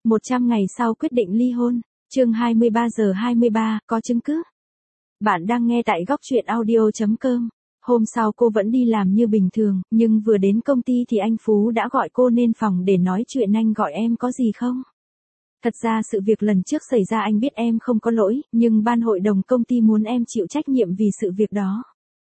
100 ngày sau quyết định ly hôn. Chương 23 giờ 23, có chứng cứ. Bạn đang nghe tại góc truyện audio.com. Hôm sau cô vẫn đi làm như bình thường, nhưng vừa đến công ty thì anh Phú đã gọi cô lên phòng để nói chuyện. Anh gọi em có gì không? Thật ra sự việc lần trước xảy ra anh biết em không có lỗi, nhưng ban hội đồng công ty muốn em chịu trách nhiệm vì sự việc đó.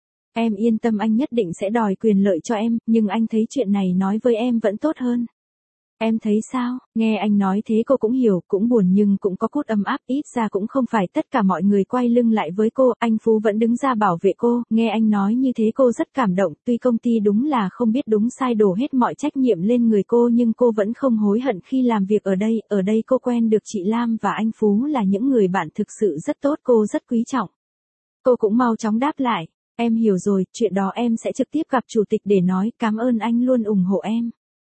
Em yên tâm, anh nhất định sẽ đòi quyền lợi cho em, nhưng anh thấy chuyện này nói với em vẫn tốt hơn. Em thấy sao? Nghe anh nói thế cô cũng hiểu, cũng buồn nhưng cũng có chút ấm áp, ít ra cũng không phải tất cả mọi người quay lưng lại với cô, anh Phú vẫn đứng ra bảo vệ cô, nghe anh nói như thế cô rất cảm động, tuy công ty đúng là không biết đúng sai đổ hết mọi trách nhiệm lên người cô nhưng cô vẫn không hối hận khi làm việc ở đây cô quen được chị Lam và anh Phú là những người bạn thực sự rất tốt, cô rất quý trọng. Cô cũng mau chóng đáp lại, em hiểu rồi, chuyện đó em sẽ trực tiếp gặp chủ tịch để nói, cảm ơn anh luôn ủng hộ em.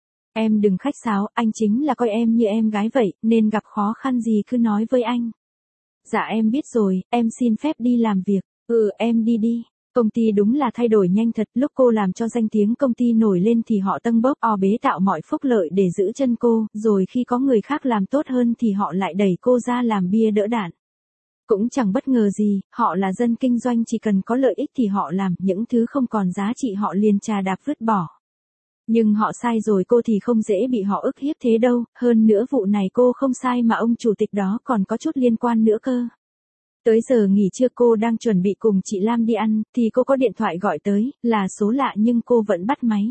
Em đừng khách sáo, anh chính là coi em như em gái vậy, nên gặp khó khăn gì cứ nói với anh. Dạ em biết rồi, em xin phép đi làm việc. Em đi đi. Công ty đúng là thay đổi nhanh thật, lúc cô làm cho danh tiếng công ty nổi lên thì họ tâng bốc o bế tạo mọi phúc lợi để giữ chân cô, rồi khi có người khác làm tốt hơn thì họ lại đẩy cô ra làm bia đỡ đạn. Cũng chẳng bất ngờ gì, họ là dân kinh doanh, chỉ cần có lợi ích thì họ làm, những thứ không còn giá trị họ liền chà đạp vứt bỏ. Nhưng họ sai rồi, cô thì không dễ bị họ ức hiếp thế đâu, hơn nữa vụ này cô không sai mà ông chủ tịch đó còn có chút liên quan nữa cơ. Tới giờ nghỉ trưa cô đang chuẩn bị cùng chị Lam đi ăn, thì cô có điện thoại gọi tới, là số lạ nhưng cô vẫn bắt máy.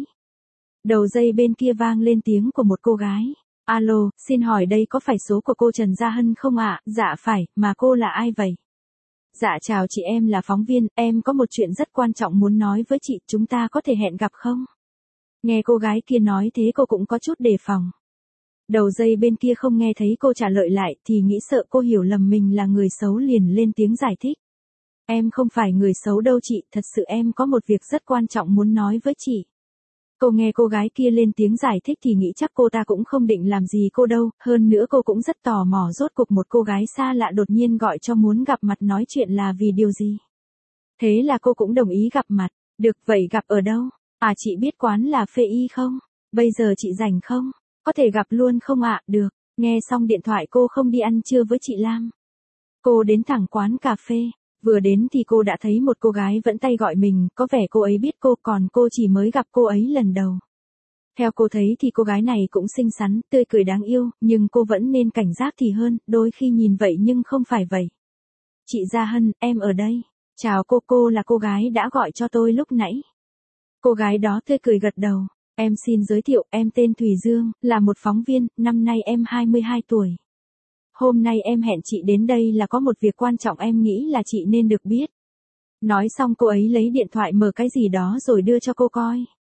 Đầu dây bên kia vang lên tiếng của một cô gái. Alo, xin hỏi đây có phải số của cô Trần Gia Hân không ạ? Dạ phải, mà cô là ai vậy? Dạ chào chị, em là phóng viên, em có một chuyện rất quan trọng muốn nói với chị, chúng ta có thể hẹn gặp không? Nghe cô gái kia nói thế cô cũng có chút đề phòng. Đầu dây bên kia không nghe thấy cô trả lời lại thì nghĩ sợ cô hiểu lầm mình là người xấu liền lên tiếng giải thích. Em không phải người xấu đâu chị, thật sự em có một việc rất quan trọng muốn nói với chị. Cô nghe cô gái kia lên tiếng giải thích thì nghĩ chắc cô ta cũng không định làm gì cô đâu, hơn nữa cô cũng rất tò mò rốt cuộc một cô gái xa lạ đột nhiên gọi cho muốn gặp mặt nói chuyện là vì điều gì. Thế là cô cũng đồng ý gặp mặt. Được, vậy gặp ở đâu? À, chị biết quán là Phê Y không? Bây giờ chị rảnh không? Có thể gặp luôn không ạ? Được. Nghe xong điện thoại cô không đi ăn trưa với chị Lam. Cô đến thẳng quán cà phê. Vừa đến thì cô đã thấy một cô gái vẫn tay gọi mình, có vẻ cô ấy biết cô, còn cô chỉ mới gặp cô ấy lần đầu. Theo cô thấy thì cô gái này cũng xinh xắn, tươi cười đáng yêu, nhưng cô vẫn nên cảnh giác thì hơn, đôi khi nhìn vậy nhưng không phải vậy. Chị Gia Hân, em ở đây. Chào cô là cô gái đã gọi cho tôi lúc nãy. Cô gái đó tươi cười gật đầu. Em xin giới thiệu, em tên Thùy Dương, là một phóng viên, năm nay em 22 tuổi. Hôm nay em hẹn chị đến đây là có một việc quan trọng em nghĩ là chị nên được biết. Nói xong cô ấy lấy điện thoại mở cái gì đó rồi đưa cho cô coi.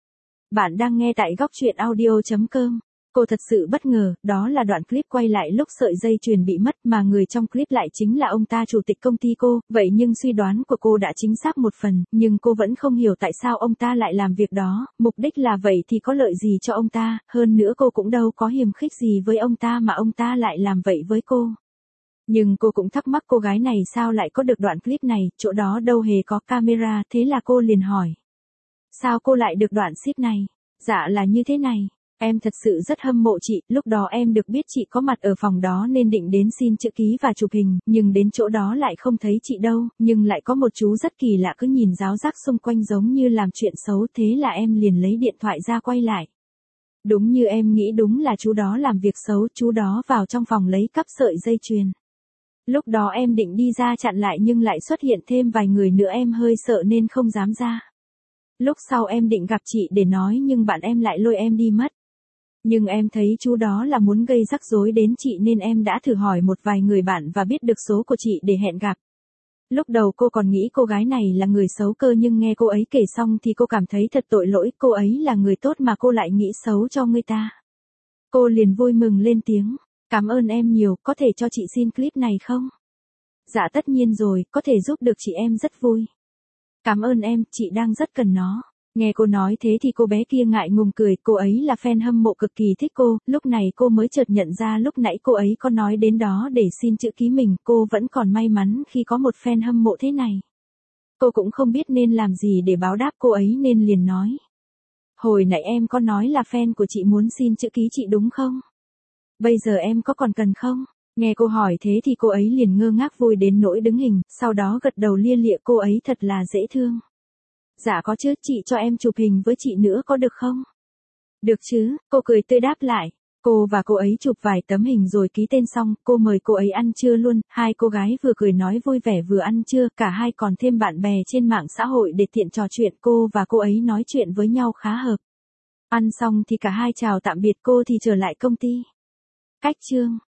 Bạn đang nghe tại góc truyện audio.com. Cô thật sự bất ngờ, đó là đoạn clip quay lại lúc sợi dây chuyền bị mất mà người trong clip lại chính là ông ta chủ tịch công ty cô, vậy nhưng suy đoán của cô đã chính xác một phần, nhưng cô vẫn không hiểu tại sao ông ta lại làm việc đó, mục đích là vậy thì có lợi gì cho ông ta, hơn nữa cô cũng đâu có hiềm khích gì với ông ta mà ông ta lại làm vậy với cô. Nhưng cô cũng thắc mắc cô gái này sao lại có được đoạn clip này, chỗ đó đâu hề có camera, thế là cô liền hỏi. Sao cô lại được đoạn ship này? Dạ là như thế này. Em thật sự rất hâm mộ chị, lúc đó em được biết chị có mặt ở phòng đó nên định đến xin chữ ký và chụp hình, nhưng đến chỗ đó lại không thấy chị đâu, nhưng lại có một chú rất kỳ lạ cứ nhìn ráo rác xung quanh giống như làm chuyện xấu, thế là em liền lấy điện thoại ra quay lại. Đúng như em nghĩ, đúng là chú đó làm việc xấu, chú đó vào trong phòng lấy cắp sợi dây chuyền. Lúc đó em định đi ra chặn lại nhưng lại xuất hiện thêm vài người nữa, em hơi sợ nên không dám ra. Lúc sau em định gặp chị để nói nhưng bạn em lại lôi em đi mất. Nhưng em thấy chú đó là muốn gây rắc rối đến chị nên em đã thử hỏi một vài người bạn và biết được số của chị để hẹn gặp. Lúc đầu cô còn nghĩ cô gái này là người xấu cơ nhưng nghe cô ấy kể xong thì cô cảm thấy thật tội lỗi, cô ấy là người tốt mà cô lại nghĩ xấu cho người ta. Cô liền vui mừng lên tiếng, cảm ơn em nhiều, có thể cho chị xin clip này không? Dạ tất nhiên rồi, có thể giúp được chị em rất vui. Cảm ơn em, chị đang rất cần nó. Nghe cô nói thế thì cô bé kia ngại ngùng cười, cô ấy là fan hâm mộ cực kỳ thích cô, lúc này cô mới chợt nhận ra lúc nãy cô ấy có nói đến đó để xin chữ ký mình, cô vẫn còn may mắn khi có một fan hâm mộ thế này. Cô cũng không biết nên làm gì để báo đáp cô ấy nên liền nói. Hồi nãy em có nói là fan của chị muốn xin chữ ký chị đúng không? Bây giờ em có còn cần không? Nghe cô hỏi thế thì cô ấy liền ngơ ngác vui đến nỗi đứng hình, sau đó gật đầu lia lịa, cô ấy thật là dễ thương. Dạ có chứ, chị cho em chụp hình với chị nữa có được không? Được chứ, cô cười tươi đáp lại. Cô và cô ấy chụp vài tấm hình rồi ký tên xong, cô mời cô ấy ăn trưa luôn, hai cô gái vừa cười nói vui vẻ vừa ăn trưa, cả hai còn thêm bạn bè trên mạng xã hội để tiện trò chuyện, cô và cô ấy nói chuyện với nhau khá hợp. Ăn xong thì cả hai chào tạm biệt, cô thì trở lại công ty. Cách chương